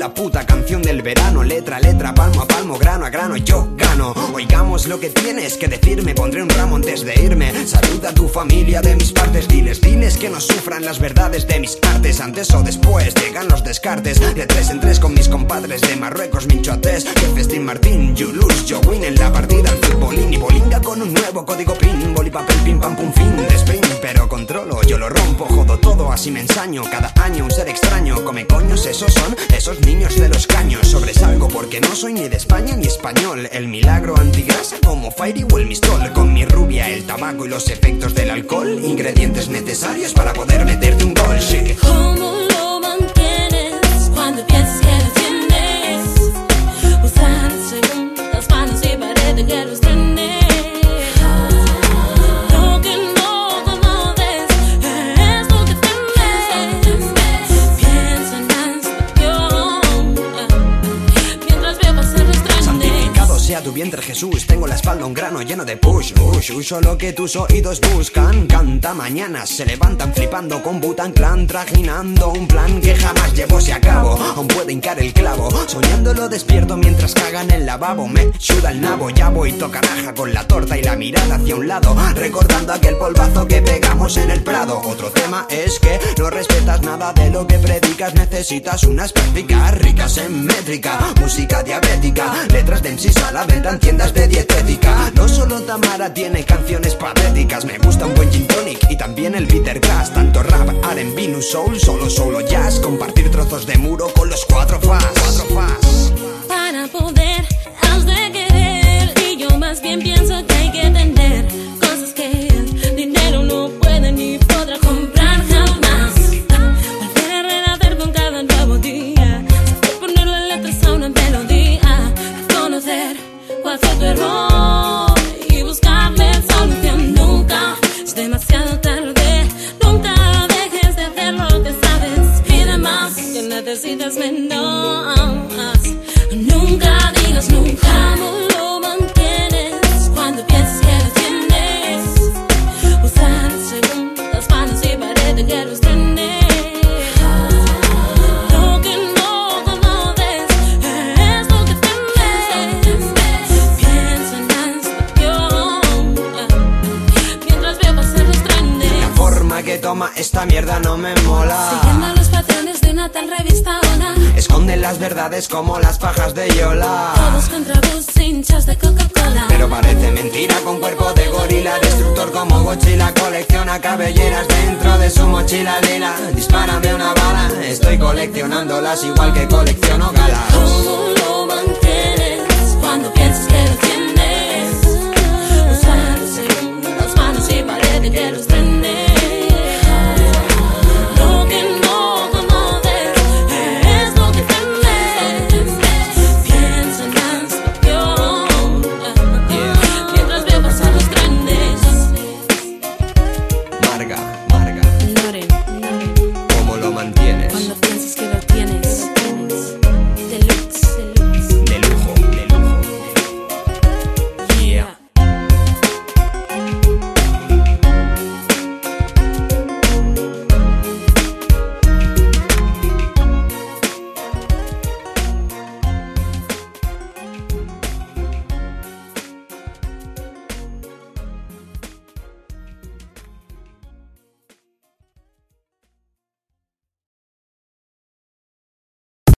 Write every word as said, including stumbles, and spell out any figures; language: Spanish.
la puta canción del verano. Letra a letra, palmo a palmo, grano a grano, yo gano. Oigamos lo que tienes que decirme, pondré un ramo antes de irme. Saluda a tu familia de mis partes, diles, diles que no sufran las verdades de mis artes. Antes o después llegan los descartes, de tres en tres con mis compadres de Marruecos, Minchoatés, que Festín Martín, you lose, yo win en la partida al futbolín. Y bolinga con un nuevo código pin, boli, papel, pim, pam, pum, fin de sprint. Pero controlo, yo lo rompo, jodo todo, así me ensaño. Cada año un ser extraño, come coños, esos son esos niños de los caños. Sobresalgo porque no soy ni de España ni español. El milagro antigrasa como Fairy o el Mistol. Con mi rubia, el tabaco y los efectos del alcohol, ingredientes necesarios para poder meterte un gol. Shake it. ¿Cómo lo mantienes cuando piensas que lo tienes? Usar segundas manos y parece que los tienes. Lo que no conoces es lo que temes. Piensa en la inspección mientras veo pasar los trenes. Santificado sea tu vientre, Jesús. Tengo la espalda un grano lleno de push, push. Uso lo que tus oídos buscan. Canta mañanas, se levantan flipando con Butan Clan, trajinando un plan que jamás llevóse a cabo. Aún puedo hincar el clavo, soñándolo despierto mientras cagan el lavabo. Me suda el nabo, ya voy tocaraja con la torta y la mirada hacia un lado, recordando aquel polvazo que pegamos en el Prado. Otro tema es que no respetas nada de lo que predicas. Necesitas unas prácticas ricas en métrica, música diabética, letras de M Cs a la venta en tiendas de dietética. No solo Tamara tiene canciones patéticas, me gusta un buen gin tonic y también el bitter grass. Tanto rap, R and B, new soul, solo solo jazz. Compartir trozos de muro con los cuatro fas, cuatro fas. Para poder has de querer, y yo más bien pienso que hay que tener cosas que el dinero no puede ni podrá comprar jamás. Volver a renacer con cada nuevo día, saber ponerle letras a una melodía, conocer cuál fue tu error y buscarle solución. Nunca es demasiado tarde, nunca dejes de hacer lo que sabes. Pide más, que necesitas menos. Nunca digas nunca. ¿Cómo lo mantienes cuando piensas que lo tienes? Usar segundas manos y parece que los tienes. Lo que no conoces es lo que temes. Piensa en la inspección mientras veo pasar los trenes. La forma que toma esta mierda no me mola. Siguiendo los patrones de una tal revista Ona, esconden las verdades como las pajas de Yola. todos contra vos, hinchas de Coca-Cola. Pero parece mentira, con cuerpo de gorila, destructor como Godzilla. Colecciona cabelleras dentro de su mochila lila. Dispárame una bala, estoy coleccionándolas igual que colecciono galas. ¿Cómo lo